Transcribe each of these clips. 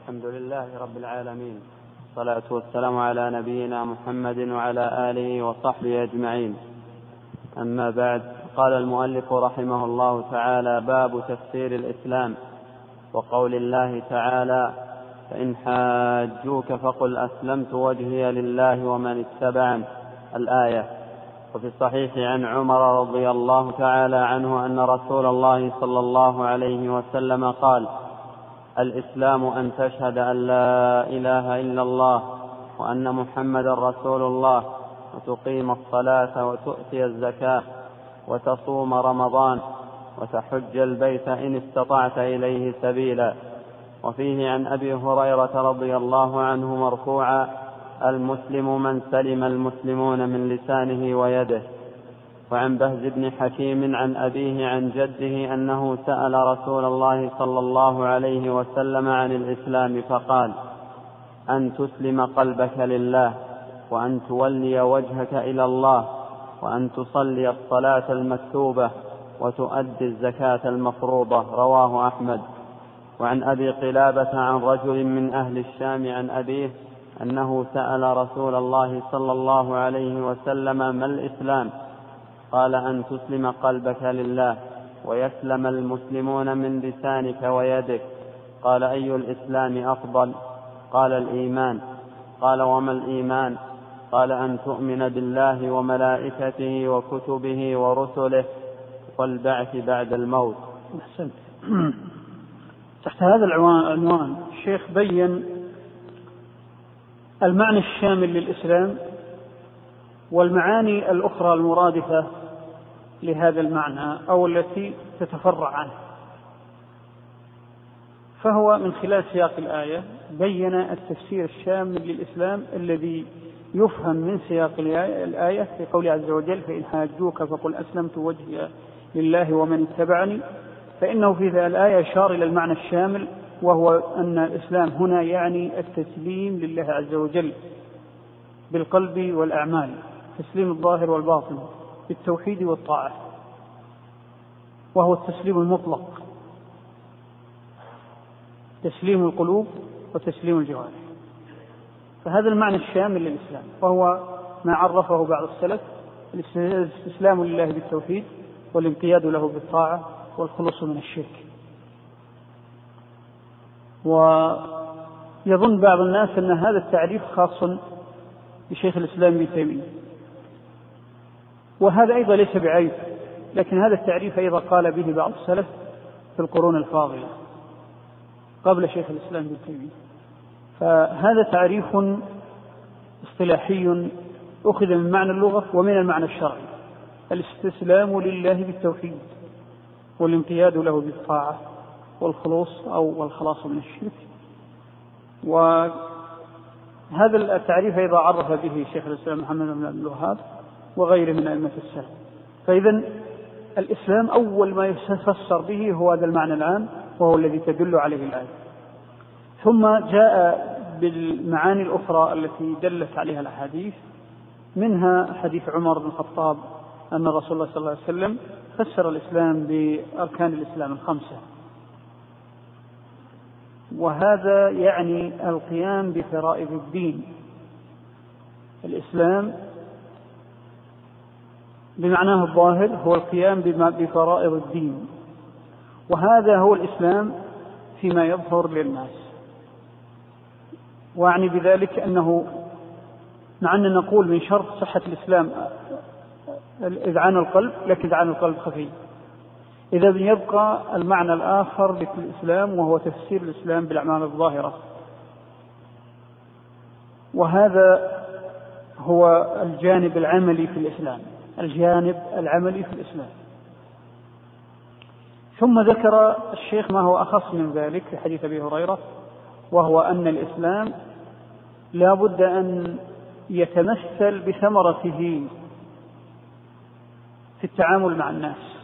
الحمد لله رب العالمين، والصلاة والسلام على نبينا محمد وعلى آله وصحبه أجمعين. أما بعد، قال المؤلف رحمه الله تعالى: باب تفسير الإسلام وقول الله تعالى: فإن حاجوك فقل أسلمت وجهي لله ومن اتبعني، الآية. وفي الصحيح عن عمر رضي الله تعالى عنه أن رسول الله صلى الله عليه وسلم قال: الإسلام أن تشهد أن لا إله إلا الله وأن محمد رسول الله، وتقيم الصلاة وتؤتي الزكاة وتصوم رمضان وتحج البيت إن استطعت إليه سبيلا. وفيه عن أبي هريرة رضي الله عنه مرفوعا: المسلم من سلم المسلمون من لسانه ويده. وعن بهز بن حكيم عن أبيه عن جده أنه سأل رسول الله صلى الله عليه وسلم عن الإسلام فقال: أن تسلم قلبك لله، وأن تولي وجهك إلى الله، وأن تصلي الصلاة المكتوبة، وتؤدي الزكاة المفروضة. رواه أحمد. وعن أبي قلابة عن رجل من أهل الشام عن أبيه أنه سأل رسول الله صلى الله عليه وسلم: ما الإسلام؟ قال: أن تسلم قلبك لله، ويسلم المسلمون من لسانك ويدك. قال: أي الإسلام أفضل؟ قال: الإيمان. قال: وما الإيمان؟ قال: أن تؤمن بالله وملائكته وكتبه ورسله والبعث بعد الموت. أحسنت. تحت هذا العنوان الشيخ بين المعنى الشامل للإسلام والمعاني الأخرى المرادفة لهذا المعنى أو التي تتفرع عنه. فهو من خلال سياق الآية بين التفسير الشامل للإسلام الذي يفهم من سياق الآية في قوله عز وجل: فإن حاجوك فقل أسلمت وجهي لله ومن اتبعني. فإنه في ذا الآية إشار إلى المعنى الشامل، وهو أن الإسلام هنا يعني التسليم لله عز وجل بالقلب والأعمال، تسليم الظاهر والباطن بالتوحيد والطاعة، وهو التسليم المطلق، تسليم القلوب وتسليم الجوارح. فهذا المعنى الشامل للإسلام، وهو ما عرفه بعض السلف: الاستسلام لله بالتوحيد، والانقياد له بالطاعة، والخلوص من الشرك. ويظن بعض الناس أن هذا التعريف خاص بشيخ الإسلام ابن تيمية، وهذا أيضا ليس بعيب، لكن هذا التعريف أيضا قال به بعض السلف في القرون الفاضلة قبل شيخ الإسلام ابن تيمية. فهذا تعريف اصطلاحي أخذ من معنى اللغة ومن المعنى الشرعي: الاستسلام لله بالتوحيد، والانقياد له بالطاعة، والخلوص أو والخلاص من الشرك. وهذا التعريف أيضا عرف به شيخ الإسلام محمد بن عبد الوهاب وغيره من أئمة السلف. فإذا الإسلام أول ما يفسر به هو هذا المعنى العام، وهو الذي تدل عليه الآية. ثم جاء بالمعاني الأخرى التي دلت عليها الأحاديث، منها حديث عمر بن الخطاب أن رسول الله صلى الله عليه وسلم فسر الإسلام بأركان الإسلام 5، وهذا يعني القيام بفرائض الدين. الإسلام بمعناه الظاهر هو القيام بفرائض الدين، وهذا هو الإسلام فيما يظهر للناس. وأعني بذلك أنه مع أن نقول من شرط صحة الإسلام إذعان القلب، لكن إذعان القلب خفي. إذا يبقى المعنى الآخر للإسلام، وهو تفسير الإسلام بالأعمال الظاهرة، وهذا هو الجانب العملي في الإسلام، الجانب العملي في الإسلام. ثم ذكر الشيخ ما هو أخص من ذلك في حديث أبي هريرة، وهو أن الإسلام لا بد أن يتمثل بثمرته في التعامل مع الناس.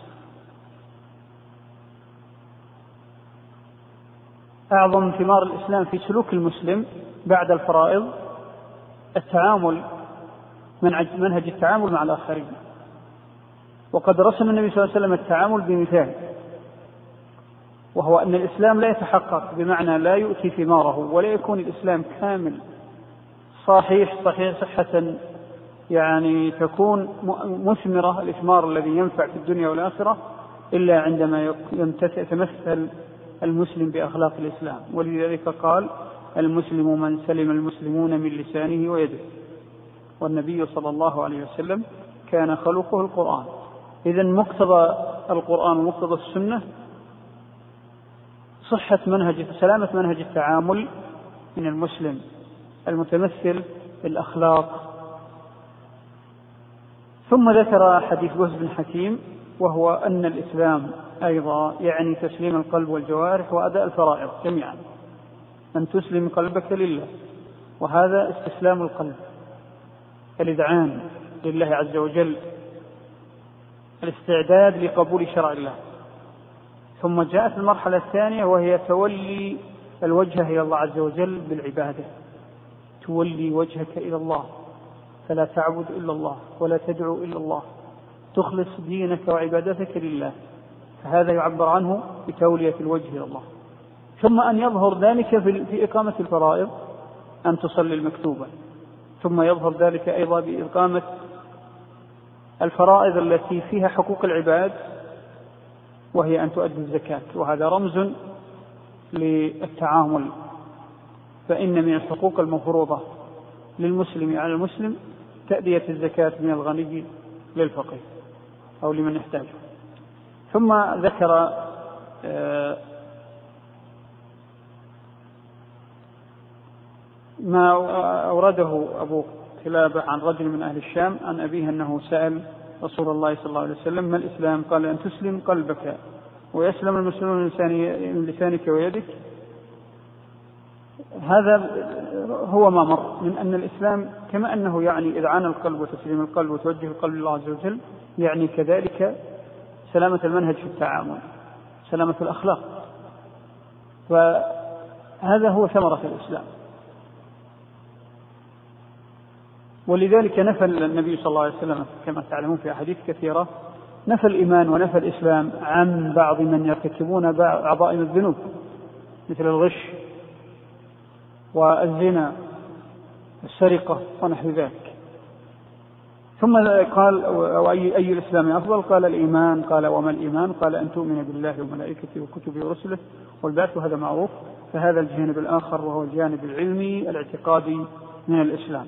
أعظم ثمار الإسلام في سلوك المسلم بعد الفرائض التعامل، منهج التعامل مع الآخرين. وقد رسم النبي صلى الله عليه وسلم التعامل بمثال، وهو أن الإسلام لا يتحقق، بمعنى لا يؤتي ثماره ولا يكون الإسلام كامل صحيح صحة يعني تكون مثمرة الإثمار الذي ينفع في الدنيا والآخرة، إلا عندما يتمثل المسلم بأخلاق الإسلام. ولذلك قال: المسلم من سلم المسلمون من لسانه ويده. والنبي صلى الله عليه وسلم كان خلقه القرآن. إذن مقتضى القرآن ومقتضى السنة سلامة منهج التعامل من المسلم المتمثل بالأخلاق. ثم ذكر حديث وهب بن حكيم، وهو أن الإسلام أيضا يعني تسليم القلب والجوارح وأداء الفرائض جميعا، أن تسلم قلبك لله، وهذا استسلام القلب، الإذعان لله عز وجل، الاستعداد لقبول شرع الله. ثم جاءت المرحلة الثانية، وهي تولي الوجه إلى الله عز وجل بالعبادة، تولي وجهك إلى الله، فلا تعبد إلا الله ولا تدعو إلا الله، تخلص دينك وعبادتك لله، فهذا يعبر عنه بتولية الوجه إلى الله. ثم أن يظهر ذلك في إقامة الفرائض، أن تصلي المكتوبة، ثم يظهر ذلك أيضا بإقامة الفرائض التي فيها حقوق العباد، وهي أن تؤدي الزكاة، وهذا رمز للتعامل. فإن من الحقوق المفروضة للمسلم على المسلم تأدية الزكاة من الغني للفقير أو لمن يحتاجه. ثم ذكر ما أورده أبو كلابة عن رجل من أهل الشام عن أبيه أنه سأل رسول الله صلى الله عليه وسلم: ما الإسلام؟ قال: أن تسلم قلبك ويسلم المسلمون من لسانك ويدك. هذا هو ما مر من أن الإسلام كما أنه يعني إذعان القلب وتسليم القلب وتوجه القلب لله عز وجل، يعني كذلك سلامة المنهج في التعامل، سلامة الأخلاق. فهذا هو ثمرة الإسلام. ولذلك نفى النبي صلى الله عليه وسلم كما تعلمون في أحاديث كثيرة، نفى الإيمان ونفى الإسلام عن بعض من يرتكبون عظائم الذنوب مثل الغش والزنا والسرقة ونحو ذلك. ثم قال: أي الإسلام أفضل؟ قال: الإيمان. قال: وما الإيمان؟ قال: أن تؤمن بالله وملائكته وكتبه ورسله والبعث. هذا معروف. فهذا الجانب الآخر وهو الجانب العلمي الاعتقادي من الإسلام.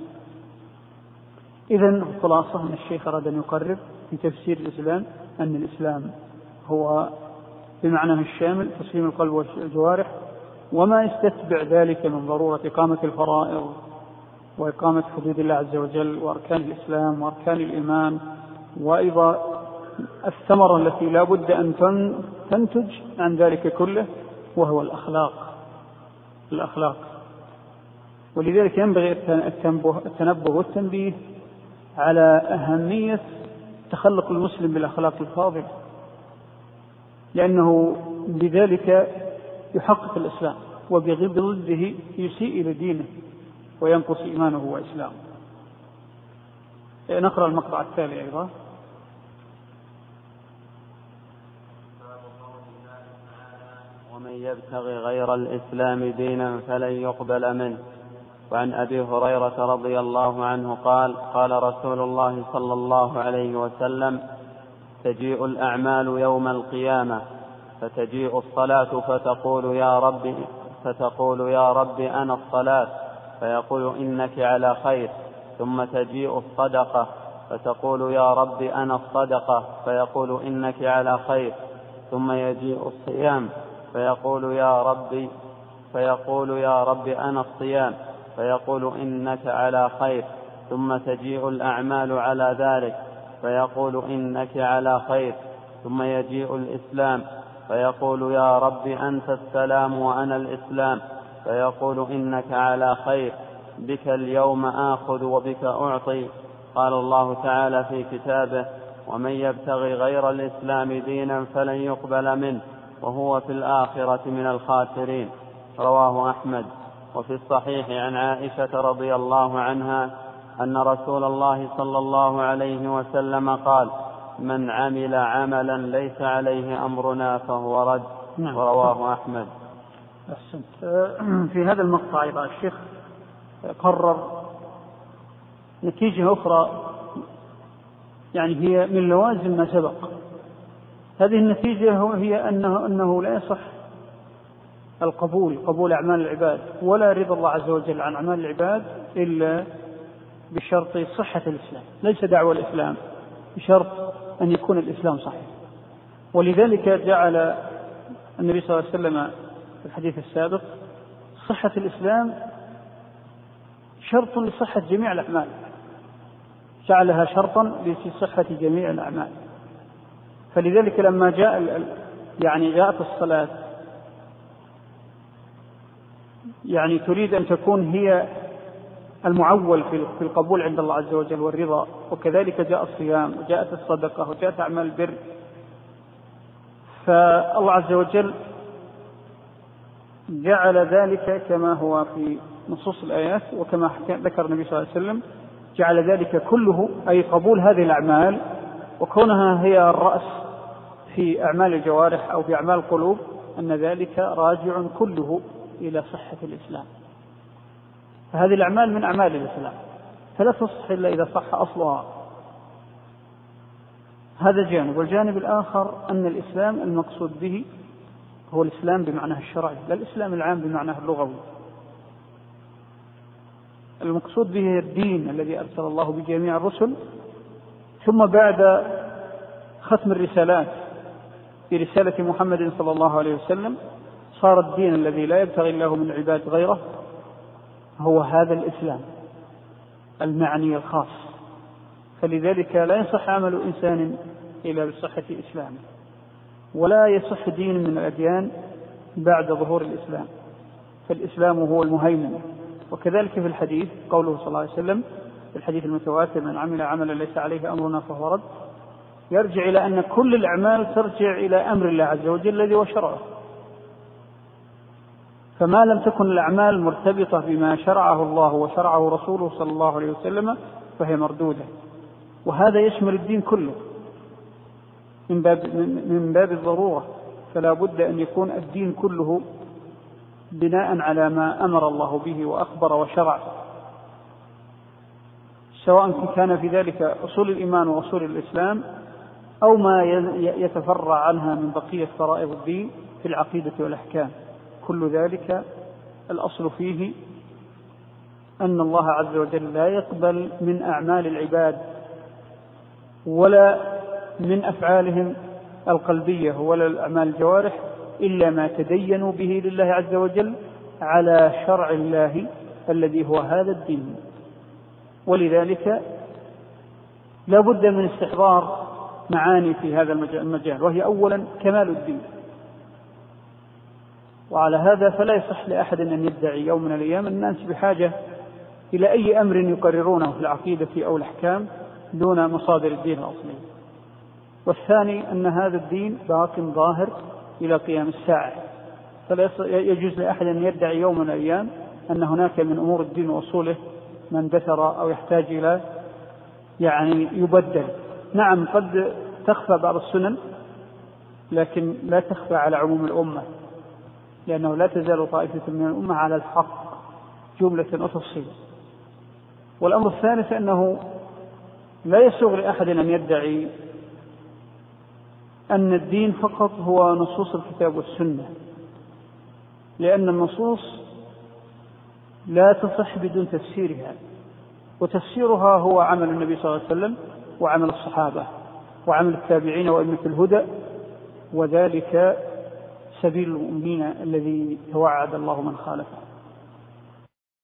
إذن خلاصة من الشيخ أراد أن يقرر في تفسير الإسلام أن الإسلام هو بمعناه الشامل تسليم القلب والجوارح، وما يستتبع ذلك من ضرورة إقامة الفرائض وإقامة حدود الله عز وجل وأركان الإسلام وأركان الإيمان، وأيضا الثمرة التي لا بد أن تنتج عن ذلك كله، وهو الأخلاق. ولذلك ينبغي التنبه والتنبيه على أهمية تخلق المسلم بالأخلاق الفاضلة، لأنه بذلك يحقق الإسلام، وبضده يسيء إلى دينه وينقص إيمانه وإسلامه. نقرأ المقطع التالي أيضا. ومن يبتغي غير الإسلام دينا فلن يقبل منه. وعن أبي هريرة رضي الله عنه قال: قال رسول الله صلى الله عليه وسلم: تجيء الأعمال يوم القيامة، فتجيء الصلاة فتقول يا رب أنا الصلاة، فيقول إنك على خير. ثم تجيء الصدقة، فتقول يا رب أنا الصدقة، فيقول إنك على خير. ثم يجيء الصيام، فيقول يا رب أنا الصيام، فيقول إنك على خير. ثم تجيء الأعمال على ذلك، فيقول إنك على خير. ثم يجيء الإسلام، فيقول يا رب أنت السلام وأنا الإسلام، فيقول إنك على خير. بك اليوم آخذ وبك أعطي. قال الله تعالى في كتابه: ومن يبتغي غير الإسلام دينا فلن يقبل منه وهو في الآخرة من الخاسرين. رواه أحمد. وفي الصحيح عن عائشة رضي الله عنها أن رسول الله صلى الله عليه وسلم قال: من عمل عملا ليس عليه أمرنا فهو رد. نعم. ورواه أحمد. أحسنت. في هذا المقطع أيضا الشيخ قرر نتيجة أخرى، يعني هي من لوازم ما سبق. هذه النتيجة هي أنه لا يصح قبول أعمال العباد ولا رضا الله عز وجل عن أعمال العباد إلا بشرط صحة الإسلام. ليس دعوة الإسلام، بشرط أن يكون الإسلام صحيح. ولذلك جعل النبي صلى الله عليه وسلم في الحديث السابق صحة الإسلام شرط لصحة جميع الأعمال، جعلها شرطا لصحة جميع الأعمال. فلذلك لما جاءت الصلاة يعني تريد أن تكون هي المعول في القبول عند الله عز وجل والرضا، وكذلك جاء الصيام وجاءت الصدقة وجاءت أعمال البر، فالله عز وجل جعل ذلك كما هو في نصوص الآيات وكما ذكر النبي صلى الله عليه وسلم، جعل ذلك كله، أي قبول هذه الأعمال وكونها هي الرأس في أعمال الجوارح أو في أعمال القلوب، أن ذلك راجع كله إلى صحة الإسلام. فهذه الأعمال من أعمال الإسلام فلا تصح إلا إذا صح أصلها. هذا جانب. والجانب الآخر أن الإسلام المقصود به هو الإسلام بمعناه الشرعي، لا الإسلام العام بمعناه اللغوي. المقصود به الدين الذي أرسل الله بجميع الرسل، ثم بعد ختم الرسالات برسالة محمد صلى الله عليه وسلم صار الدين الذي لا يبتغي الله من العباد غيره هو هذا الإسلام المعني الخاص. فلذلك لا يصح عمل إنسان إلا بصحة إسلامه، ولا يصح دين من الأديان بعد ظهور الإسلام، فالإسلام هو المهيمن. وكذلك في الحديث قوله صلى الله عليه وسلم في الحديث المتواتر: من عمل عملا ليس عليه أمرنا فهو رد، يرجع إلى أن كل الأعمال ترجع إلى أمر الله عز وجل الذي هو شرعه. فما لم تكن الأعمال مرتبطة بما شرعه الله وشرعه رسوله صلى الله عليه وسلم فهي مردودة. وهذا يشمل الدين كله من باب الضرورة، فلا بد أن يكون الدين كله بناء على ما أمر الله به وأخبر وشرع، سواء كان في ذلك أصول الإيمان وأصول الإسلام أو ما يتفرع عنها من بقية فرائض الدين في العقيدة والأحكام. كل ذلك الأصل فيه أن الله عز وجل لا يقبل من أعمال العباد ولا من أفعالهم القلبية ولا الأعمال الجوارح إلا ما تدينوا به لله عز وجل على شرع الله الذي هو هذا الدين. ولذلك لا بد من استحضار معاني في هذا المجال، وهي أولا كمال الدين. وعلى هذا فلا يصح لأحد أن يدعي يوم من الأيام الناس بحاجة إلى أي أمر يقررونه في العقيدة أو الأحكام دون مصادر الدين الأصلي. والثاني أن هذا الدين باق ظاهر إلى قيام الساعة، فلا يجوز لأحد أن يدعي يوم من الأيام أن هناك من أمور الدين وأصوله ما اندثر أو يحتاج إلى يبدل. نعم قد تخفى بعض السنن لكن لا تخفى على عموم الأمة، لأنه لا تزال طائفة من الأمة على الحق جملة وتفصيل. والأمر الثالث أنه لا يسوغ لأحد أن يدعي أن الدين فقط هو نصوص الكتاب والسنة، لأن النصوص لا تصح بدون تفسيرها، وتفسيرها هو عمل النبي صلى الله عليه وسلم وعمل الصحابة وعمل التابعين وأئمة الهدى، وذلك سبيل المؤمنين الذي توعد الله من خالفه.